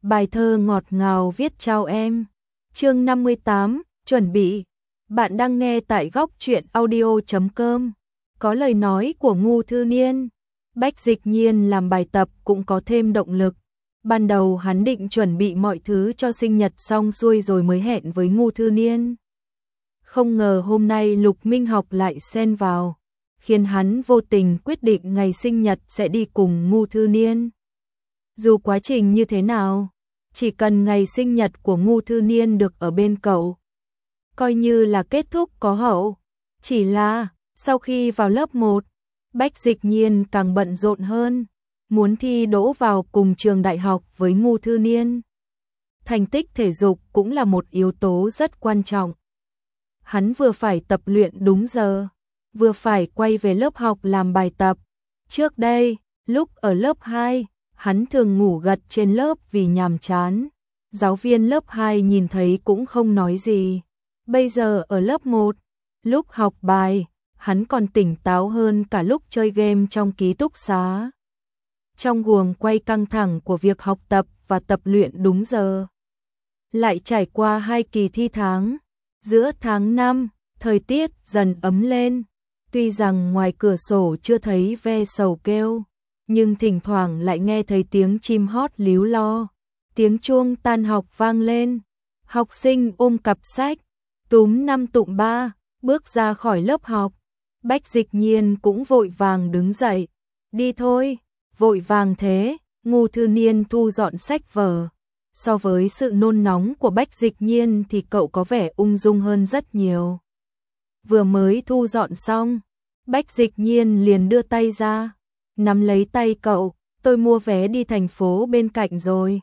Bài thơ ngọt ngào viết chào em. Chương 58, chuẩn bị. Bạn đang nghe tại góc truyện audio.com. Có lời nói của Ngô Thư Niên. Bách Dịch Nhiên làm bài tập cũng có thêm động lực. Ban đầu hắn định chuẩn bị mọi thứ cho sinh nhật xong xuôi rồi mới hẹn với Ngô Thư Niên. Không ngờ hôm nay Lục Minh Học lại xen vào, khiến hắn vô tình quyết định ngày sinh nhật sẽ đi cùng Ngô Thư Niên. Dù quá trình như thế nào, chỉ cần ngày sinh nhật của Ngô Thư Niên được ở bên cậu, coi như là kết thúc có hậu. Chỉ là, sau khi vào lớp 1, Bách Dịch Nhiên càng bận rộn hơn, muốn thi đỗ vào cùng trường đại học với Ngô Thư Niên. Thành tích thể dục cũng là một yếu tố rất quan trọng. Hắn vừa phải tập luyện đúng giờ, vừa phải quay về lớp học làm bài tập. Trước đây, lúc ở lớp 2, hắn thường ngủ gật trên lớp vì nhàm chán. Giáo viên lớp 2 nhìn thấy cũng không nói gì. Bây giờ ở lớp 1, lúc học bài, hắn còn tỉnh táo hơn cả lúc chơi game trong ký túc xá. Trong guồng quay căng thẳng của việc học tập và tập luyện đúng giờ, lại trải qua 2 kỳ thi tháng. Giữa tháng 5, thời tiết dần ấm lên. Tuy rằng ngoài cửa sổ chưa thấy ve sầu kêu, nhưng thỉnh thoảng lại nghe thấy tiếng chim hót líu lo. Tiếng chuông tan học vang lên. Học sinh ôm cặp sách, túm 5 tụm 3, bước ra khỏi lớp học. Bách Dịch Nhiên cũng vội vàng đứng dậy. Đi thôi, vội vàng thế. Ngô Thư Niên thu dọn sách vở. So với sự nôn nóng của Bách Dịch Nhiên thì cậu có vẻ ung dung hơn rất nhiều. Vừa mới thu dọn xong, Bách Dịch Nhiên liền đưa tay ra, nắm lấy tay cậu. Tôi mua vé đi thành phố bên cạnh rồi.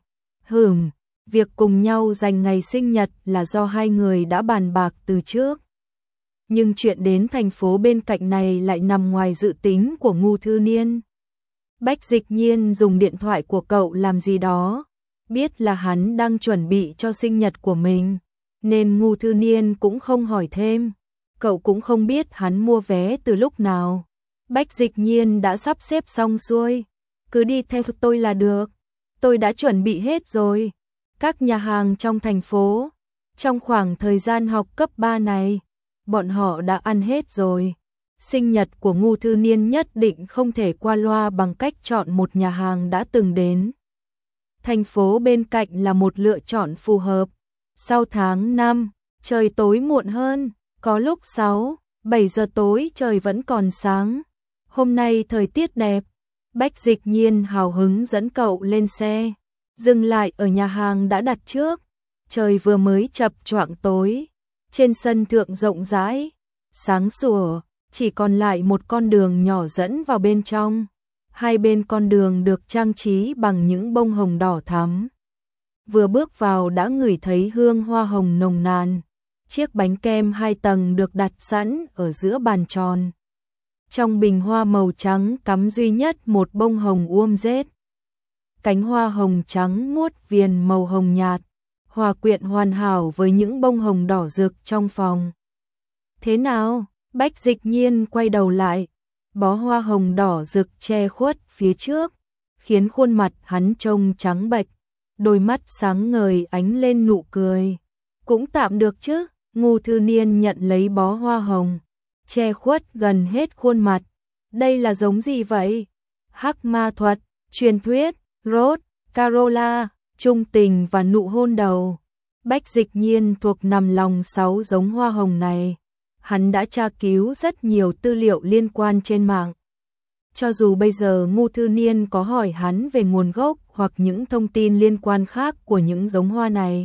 Việc cùng nhau dành ngày sinh nhật là do hai người đã bàn bạc từ trước. Nhưng chuyện đến thành phố bên cạnh này lại nằm ngoài dự tính của Ngô Thư Niên. Bách Dịch Nhiên dùng điện thoại của cậu làm gì đó, biết là hắn đang chuẩn bị cho sinh nhật của mình, nên Ngô Thư Niên cũng không hỏi thêm. Cậu cũng không biết hắn mua vé từ lúc nào. Bách Dịch Nhiên đã sắp xếp xong xuôi. Cứ đi theo tôi là được. Tôi đã chuẩn bị hết rồi. Các nhà hàng trong thành phố, trong khoảng thời gian học cấp 3 này, bọn họ đã ăn hết rồi. Sinh nhật của Ngô Thư Niên nhất định không thể qua loa bằng cách chọn một nhà hàng đã từng đến. Thành phố bên cạnh là một lựa chọn phù hợp. Sau tháng 5, trời tối muộn hơn, có lúc 6, 7 giờ tối trời vẫn còn sáng. Hôm nay thời tiết đẹp. Bách Dịch Nhiên hào hứng dẫn cậu lên xe, dừng lại ở nhà hàng đã đặt trước. Trời vừa mới chập choạng tối, trên sân thượng rộng rãi, sáng sủa, chỉ còn lại một con đường nhỏ dẫn vào bên trong. Hai bên con đường được trang trí bằng những bông hồng đỏ thắm. Vừa bước vào đã ngửi thấy hương hoa hồng nồng nàn. Chiếc bánh kem 2 tầng được đặt sẵn ở giữa bàn tròn. Trong bình hoa màu trắng cắm duy nhất một bông hồng uôm rết. Cánh hoa hồng trắng muốt viền màu hồng nhạt, hòa quyện hoàn hảo với những bông hồng đỏ rực trong phòng. Thế nào? Bách Dịch Nhiên quay đầu lại. Bó hoa hồng đỏ rực che khuất phía trước, khiến khuôn mặt hắn trông trắng bệch, đôi mắt sáng ngời ánh lên nụ cười. Cũng tạm được chứ. Ngô Thư Niên nhận lấy bó hoa hồng, che khuất gần hết khuôn mặt. Đây là giống gì vậy? Hắc ma thuật, truyền thuyết, Rose, Carola, trung tình và nụ hôn đầu. Bách Dịch Nhiên thuộc nằm lòng 6 giống hoa hồng này. Hắn đã tra cứu rất nhiều tư liệu liên quan trên mạng. Cho dù bây giờ Ngô Thư Niên có hỏi hắn về nguồn gốc hoặc những thông tin liên quan khác của những giống hoa này,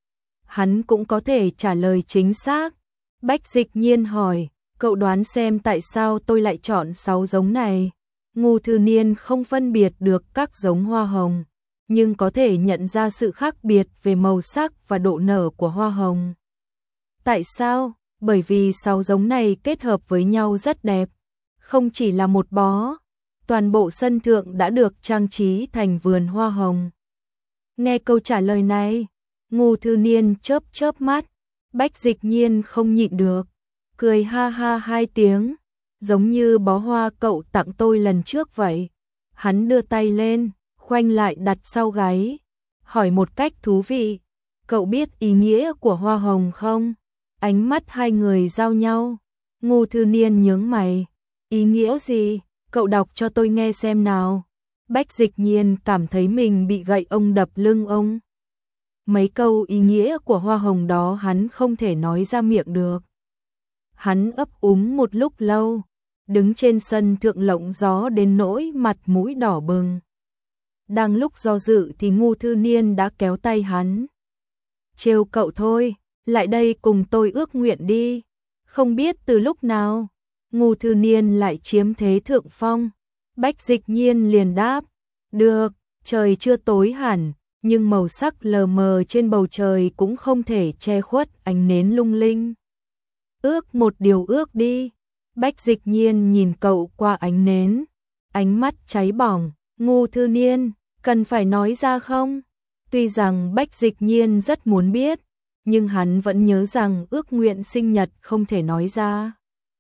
hắn cũng có thể trả lời chính xác. Bách Dịch Nhiên hỏi, cậu đoán xem tại sao tôi lại chọn 6 giống này. Ngô Thư Niên không phân biệt được các giống hoa hồng, nhưng có thể nhận ra sự khác biệt về màu sắc và độ nở của hoa hồng. Tại sao? Bởi vì 6 giống này kết hợp với nhau rất đẹp. Không chỉ là một bó, toàn bộ sân thượng đã được trang trí thành vườn hoa hồng. Nghe câu trả lời này, Ngô Thư Niên chớp chớp mắt. Bách Dịch Nhiên không nhịn được, cười ha ha 2 tiếng, giống như bó hoa cậu tặng tôi lần trước vậy. Hắn đưa tay lên, khoanh lại đặt sau gáy, hỏi một cách thú vị, cậu biết ý nghĩa của hoa hồng không? Ánh mắt hai người giao nhau, Ngô Thư Niên nhướng mày, ý nghĩa gì? Cậu đọc cho tôi nghe xem nào. Bách Dịch Nhiên cảm thấy mình bị gậy ông đập lưng ông. Mấy câu ý nghĩa của hoa hồng đó hắn không thể nói ra miệng được. Hắn ấp úng một lúc lâu, đứng trên sân thượng lộng gió đến nỗi mặt mũi đỏ bừng. Đang lúc do dự thì Ngô Thư Niên đã kéo tay hắn. Trêu cậu thôi, lại đây cùng tôi ước nguyện đi. Không biết từ lúc nào, Ngô Thư Niên lại chiếm thế thượng phong. Bách Dịch Nhiên liền đáp, được, trời chưa tối hẳn, nhưng màu sắc lờ mờ trên bầu trời cũng không thể che khuất ánh nến lung linh. Ước một điều ước đi. Bách Dịch Nhiên nhìn cậu qua ánh nến, ánh mắt cháy bỏng. Ngô Thư Niên, cần phải nói ra không? Tuy rằng Bách Dịch Nhiên rất muốn biết, nhưng hắn vẫn nhớ rằng ước nguyện sinh nhật không thể nói ra.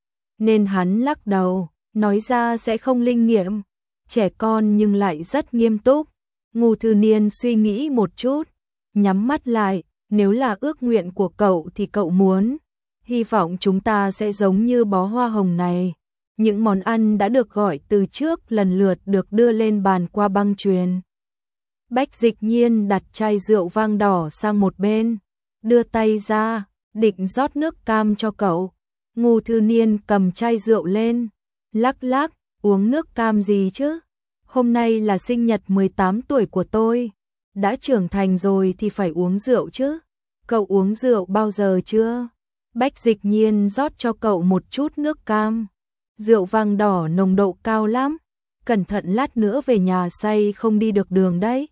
Nên hắn lắc đầu, nói ra sẽ không linh nghiệm. Trẻ con nhưng lại rất nghiêm túc. Ngô Thư Niên suy nghĩ một chút, nhắm mắt lại, nếu là ước nguyện của cậu thì cậu muốn. Hy vọng chúng ta sẽ giống như bó hoa hồng này. Những món ăn đã được gọi từ trước lần lượt được đưa lên bàn qua băng chuyền. Bách Dịch Nhiên đặt chai rượu vang đỏ sang một bên, đưa tay ra, định rót nước cam cho cậu. Ngô Thư Niên cầm chai rượu lên, lắc lắc, uống nước cam gì chứ? Hôm nay là sinh nhật 18 tuổi của tôi, đã trưởng thành rồi thì phải uống rượu chứ. Cậu uống rượu bao giờ chưa? Bách Dịch Nhiên rót cho cậu một chút nước cam. Rượu vang đỏ nồng độ cao lắm, cẩn thận lát nữa về nhà say không đi được đường đấy.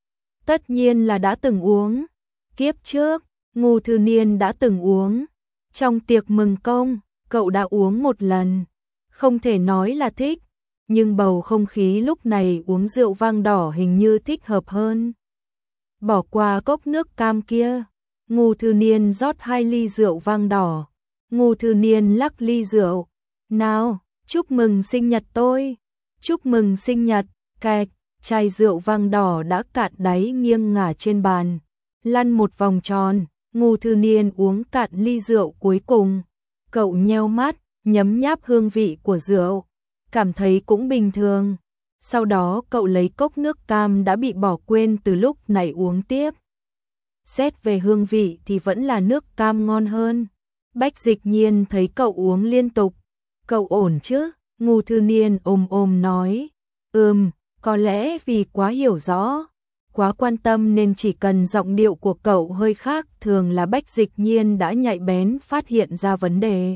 Tất nhiên là đã từng uống. Kiếp trước, Ngô Thư Niên đã từng uống. Trong tiệc mừng công, cậu đã uống một lần. Không thể nói là thích, nhưng bầu không khí lúc này uống rượu vang đỏ hình như thích hợp hơn. Bỏ qua cốc nước cam kia, Ngô Thư Niên rót 2 ly rượu vang đỏ. Ngô Thư Niên lắc ly rượu. Nào, chúc mừng sinh nhật tôi. Chúc mừng sinh nhật, kẹt. Chai rượu vang đỏ đã cạn đáy nghiêng ngả trên bàn, lăn một vòng tròn. Ngô Thư Niên uống cạn ly rượu cuối cùng. Cậu nheo mắt, nhấm nháp hương vị của rượu, cảm thấy cũng bình thường. Sau đó cậu lấy cốc nước cam đã bị bỏ quên từ lúc nãy uống tiếp. Xét về hương vị thì vẫn là nước cam ngon hơn. Bách Dịch Nhiên thấy cậu uống liên tục. Cậu ổn chứ? Ngô Thư Niên ôm nói. Có lẽ vì quá hiểu rõ, quá quan tâm nên chỉ cần giọng điệu của cậu hơi khác thường là Bách Dịch Nhiên đã nhạy bén phát hiện ra vấn đề.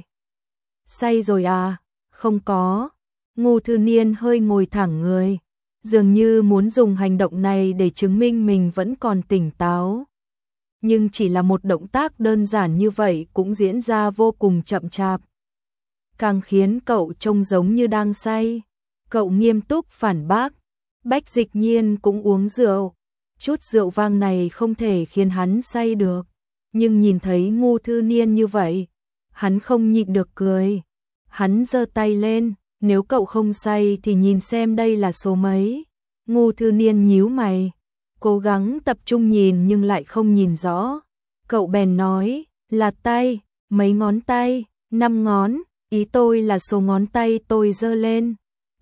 Say rồi à? Không có. Ngô Thư Niên hơi ngồi thẳng người, dường như muốn dùng hành động này để chứng minh mình vẫn còn tỉnh táo. Nhưng chỉ là một động tác đơn giản như vậy cũng diễn ra vô cùng chậm chạp, càng khiến cậu trông giống như đang say. Cậu nghiêm túc phản bác. Bách Dịch Nhiên cũng uống rượu. Chút rượu vang này không thể khiến hắn say được. Nhưng nhìn thấy Ngô Thư Niên như vậy, hắn không nhịn được cười. Hắn giơ tay lên, nếu cậu không say thì nhìn xem đây là số mấy. Ngô Thư Niên nhíu mày, cố gắng tập trung nhìn nhưng lại không nhìn rõ. Cậu bèn nói, là tay, mấy ngón tay, 5 ngón, ý tôi là số ngón tay tôi giơ lên.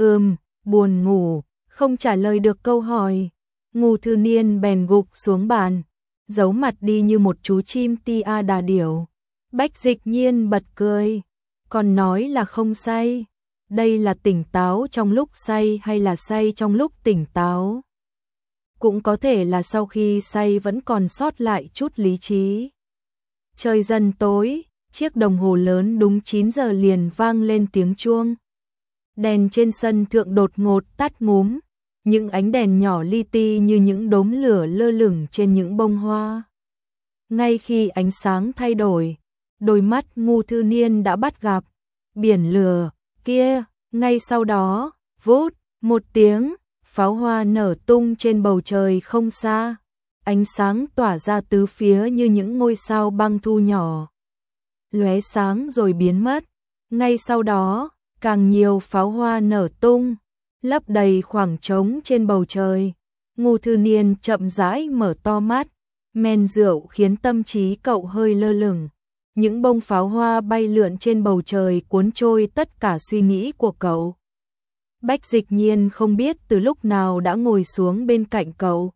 Buồn ngủ, không trả lời được câu hỏi. Ngô Thư Niên bèn gục xuống bàn, giấu mặt đi như một chú chim tia đà điểu. Bách Dịch Nhiên bật cười, còn nói là không say. Đây là tỉnh táo trong lúc say hay là say trong lúc tỉnh táo? Cũng có thể là sau khi say vẫn còn sót lại chút lý trí. Trời dần tối, chiếc đồng hồ lớn đúng 9 giờ liền vang lên tiếng chuông. Đèn trên sân thượng đột ngột tắt ngúm, những ánh đèn nhỏ li ti như những đốm lửa lơ lửng trên những bông hoa. Ngay khi ánh sáng thay đổi, đôi mắt Ngô Thư Niên đã bắt gặp biển lửa kia. Ngay sau đó, vút, một tiếng, pháo hoa nở tung trên bầu trời không xa. Ánh sáng tỏa ra tứ phía như những ngôi sao băng thu nhỏ, lóe sáng rồi biến mất. Ngay sau đó, càng nhiều pháo hoa nở tung, lấp đầy khoảng trống trên bầu trời. Ngô Thư Niên chậm rãi mở to mắt, men rượu khiến tâm trí cậu hơi lơ lửng. Những bông pháo hoa bay lượn trên bầu trời cuốn trôi tất cả suy nghĩ của cậu. Bách Dịch Nhiên không biết từ lúc nào đã ngồi xuống bên cạnh cậu.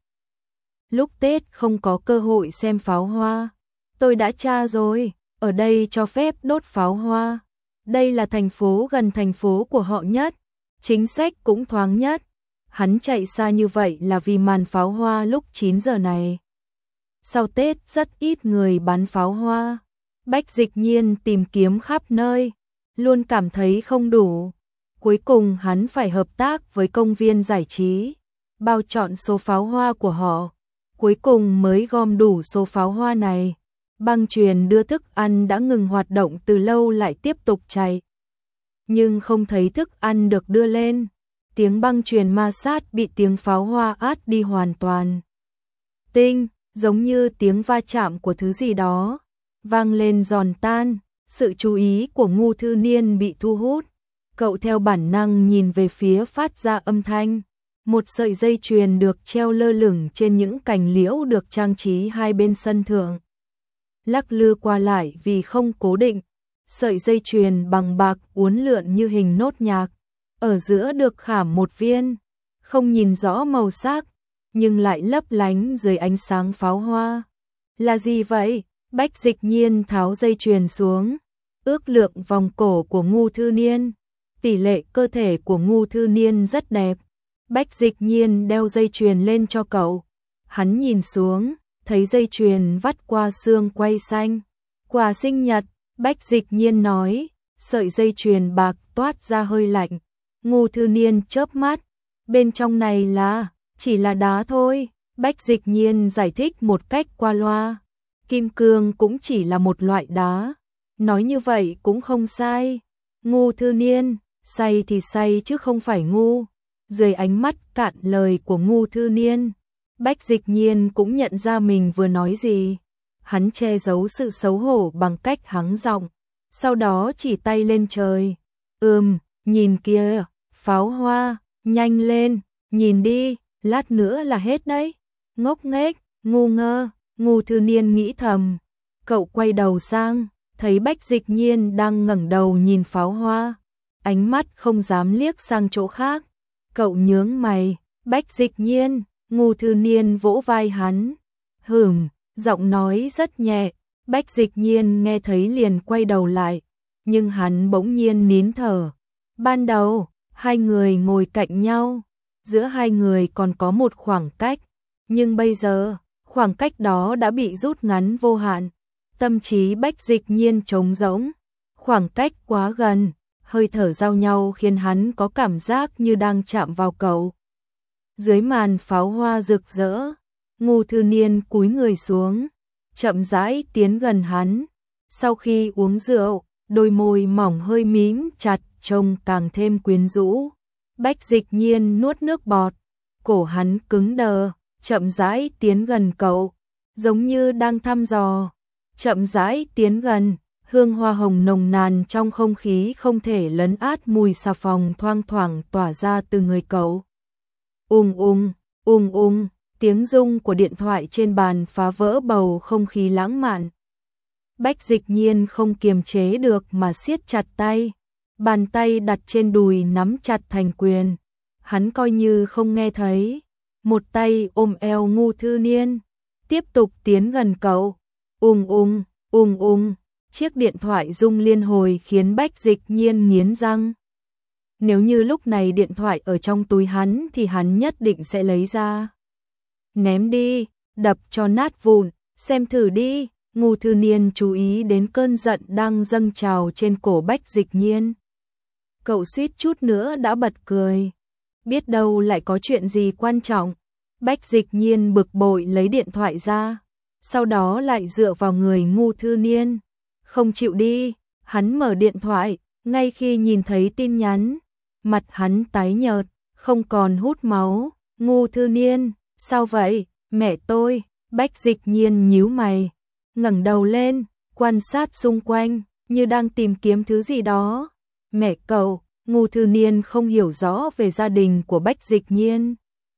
Lúc Tết không có cơ hội xem pháo hoa. Tôi đã tra rồi, ở đây cho phép đốt pháo hoa. Đây là thành phố gần thành phố của họ nhất, chính sách cũng thoáng nhất. Hắn chạy xa như vậy là vì màn pháo hoa lúc 9 giờ này. Sau Tết rất ít người bắn pháo hoa. Bách Dịch Nhiên tìm kiếm khắp nơi, luôn cảm thấy không đủ. Cuối cùng hắn phải hợp tác với công viên giải trí, bao chọn số pháo hoa của họ. Cuối cùng mới gom đủ số pháo hoa này. Băng chuyền đưa thức ăn đã ngừng hoạt động từ lâu lại tiếp tục chạy. Nhưng không thấy thức ăn được đưa lên. Tiếng băng chuyền ma sát bị tiếng pháo hoa át đi hoàn toàn. Tinh, giống như tiếng va chạm của thứ gì đó, vang lên giòn tan. Sự chú ý của Ngô Thư Niên bị thu hút. Cậu theo bản năng nhìn về phía phát ra âm thanh. Một sợi dây chuyền được treo lơ lửng trên những cành liễu được trang trí hai bên sân thượng. Lắc lư qua lại vì không cố định. Sợi dây chuyền bằng bạc uốn lượn như hình nốt nhạc. Ở giữa được khảm một viên, không nhìn rõ màu sắc, nhưng lại lấp lánh dưới ánh sáng pháo hoa. Là gì vậy? Bách Dịch Nhiên tháo dây chuyền xuống, ước lượng vòng cổ của Ngô Thư Niên. Tỷ lệ cơ thể của Ngô Thư Niên rất đẹp. Bách Dịch Nhiên đeo dây chuyền lên cho cậu. Hắn nhìn xuống, thấy dây chuyền vắt qua xương quai xanh. Quà sinh nhật, Bách Dịch Nhiên nói, sợi dây chuyền bạc toát ra hơi lạnh. Ngô Thư Niên chớp mắt, bên trong này chỉ là đá thôi. Bách Dịch Nhiên giải thích một cách qua loa. Kim cương cũng chỉ là một loại đá. Nói như vậy cũng không sai. Ngô Thư Niên, say thì say chứ không phải ngu. Dưới ánh mắt cạn lời của Ngô Thư Niên, Bách Dịch Nhiên cũng nhận ra mình vừa nói gì. Hắn che giấu sự xấu hổ bằng cách hắng giọng, sau đó chỉ tay lên trời. Nhìn kìa, pháo hoa, nhanh lên, nhìn đi, lát nữa là hết đấy. Ngốc nghếch, ngu ngơ, Ngô Thư Niên nghĩ thầm. Cậu quay đầu sang, thấy Bách Dịch Nhiên đang ngẩng đầu nhìn pháo hoa, ánh mắt không dám liếc sang chỗ khác. Cậu nhướng mày, Bách Dịch Nhiên. Ngô Thư Niên vỗ vai hắn. Giọng nói rất nhẹ. Bách Dịch Nhiên nghe thấy liền quay đầu lại, nhưng hắn bỗng nhiên nín thở. Ban đầu, hai người ngồi cạnh nhau, giữa hai người còn có một khoảng cách, nhưng bây giờ, khoảng cách đó đã bị rút ngắn vô hạn. Tâm trí Bách Dịch Nhiên trống rỗng, khoảng cách quá gần, hơi thở giao nhau khiến hắn có cảm giác như đang chạm vào cậu. Dưới màn pháo hoa rực rỡ, Ngô Thư Niên cúi người xuống, chậm rãi tiến gần hắn. Sau khi uống rượu, đôi môi mỏng hơi mím chặt, trông càng thêm quyến rũ. Bách Dịch Nhiên nuốt nước bọt, cổ hắn cứng đờ, chậm rãi tiến gần cậu, giống như đang thăm dò. Chậm rãi tiến gần, hương hoa hồng nồng nàn trong không khí không thể lấn át mùi xà phòng thoang thoảng tỏa ra từ người cậu. Tiếng rung của điện thoại trên bàn phá vỡ bầu không khí lãng mạn. Bách Dịch Nhiên không kiềm chế được mà siết chặt tay, bàn tay đặt trên đùi nắm chặt thành quyền. Hắn coi như không nghe thấy, một tay ôm eo Ngô Thư Niên, tiếp tục tiến gần cậu. Chiếc điện thoại rung liên hồi khiến Bách Dịch Nhiên nghiến răng. Nếu như lúc này điện thoại ở trong túi hắn thì hắn nhất định sẽ lấy ra. Ném đi, đập cho nát vụn, xem thử đi. Ngô Thư Niên chú ý đến cơn giận đang dâng trào trên cổ Bách Dịch Nhiên. Cậu suýt chút nữa đã bật cười. Biết đâu lại có chuyện gì quan trọng. Bách Dịch Nhiên bực bội lấy điện thoại ra, sau đó lại dựa vào người Ngô Thư Niên. Không chịu đi, hắn mở điện thoại, ngay khi nhìn thấy tin nhắn, mặt hắn tái nhợt, không còn hút máu. Ngô Thư Niên, sao vậy? Mẹ tôi. Bách Dịch Nhiên nhíu mày, ngẩng đầu lên, quan sát xung quanh, như đang tìm kiếm thứ gì đó. Mẹ cậu. Ngô Thư Niên không hiểu rõ về gia đình của Bách Dịch Nhiên.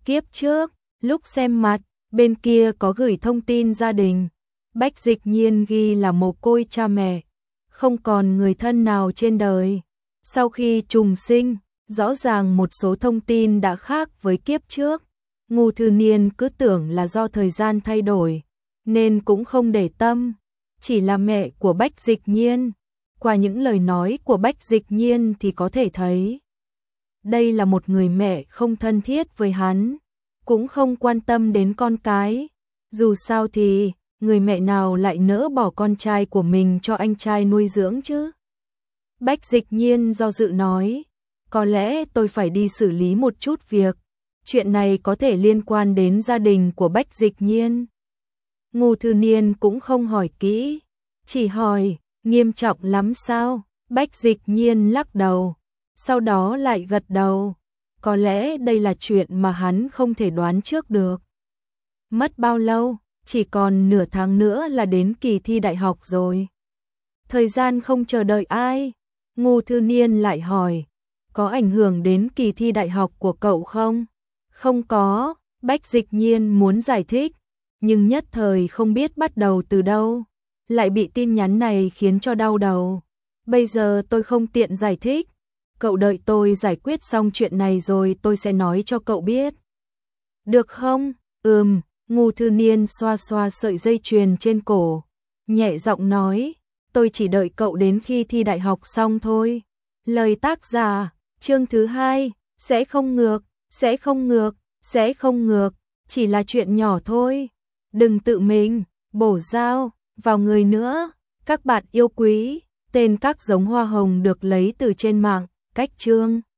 Kiếp trước, lúc xem mặt, bên kia có gửi thông tin gia đình. Bách Dịch Nhiên ghi là mồ côi cha mẹ, không còn người thân nào trên đời. Sau khi trùng sinh, rõ ràng một số thông tin đã khác với kiếp trước. Ngô Thư Niên cứ tưởng là do thời gian thay đổi, nên cũng không để tâm. Chỉ là mẹ của Bách Dịch Nhiên. Qua những lời nói của Bách Dịch Nhiên thì có thể thấy, đây là một người mẹ không thân thiết với hắn, cũng không quan tâm đến con cái. Dù sao thì, người mẹ nào lại nỡ bỏ con trai của mình cho anh trai nuôi dưỡng chứ? Bách Dịch Nhiên do dự nói, có lẽ tôi phải đi xử lý một chút việc. Chuyện này có thể liên quan đến gia đình của Bách Dịch Nhiên. Ngô Thư Niên cũng không hỏi kỹ, chỉ hỏi, nghiêm trọng lắm sao? Bách Dịch Nhiên lắc đầu, sau đó lại gật đầu. Có lẽ đây là chuyện mà hắn không thể đoán trước được. Mất bao lâu? Chỉ còn nửa tháng nữa là đến kỳ thi đại học rồi. Thời gian không chờ đợi ai. Ngô Thư Niên lại hỏi, có ảnh hưởng đến kỳ thi đại học của cậu không? Không có, Bách Dịch Nhiên muốn giải thích, nhưng nhất thời không biết bắt đầu từ đâu. Lại bị tin nhắn này khiến cho đau đầu. Bây giờ tôi không tiện giải thích. Cậu đợi tôi giải quyết xong chuyện này rồi tôi sẽ nói cho cậu biết. Được không? Ngô Thư Niên xoa xoa sợi dây chuyền trên cổ, nhẹ giọng nói, tôi chỉ đợi cậu đến khi thi đại học xong thôi. Lời tác giả, chương thứ 2, sẽ không ngược, sẽ không ngược, sẽ không ngược, chỉ là chuyện nhỏ thôi. Đừng tự mình bổ dao vào người nữa. Các bạn yêu quý, tên các giống hoa hồng được lấy từ trên mạng, cách chương.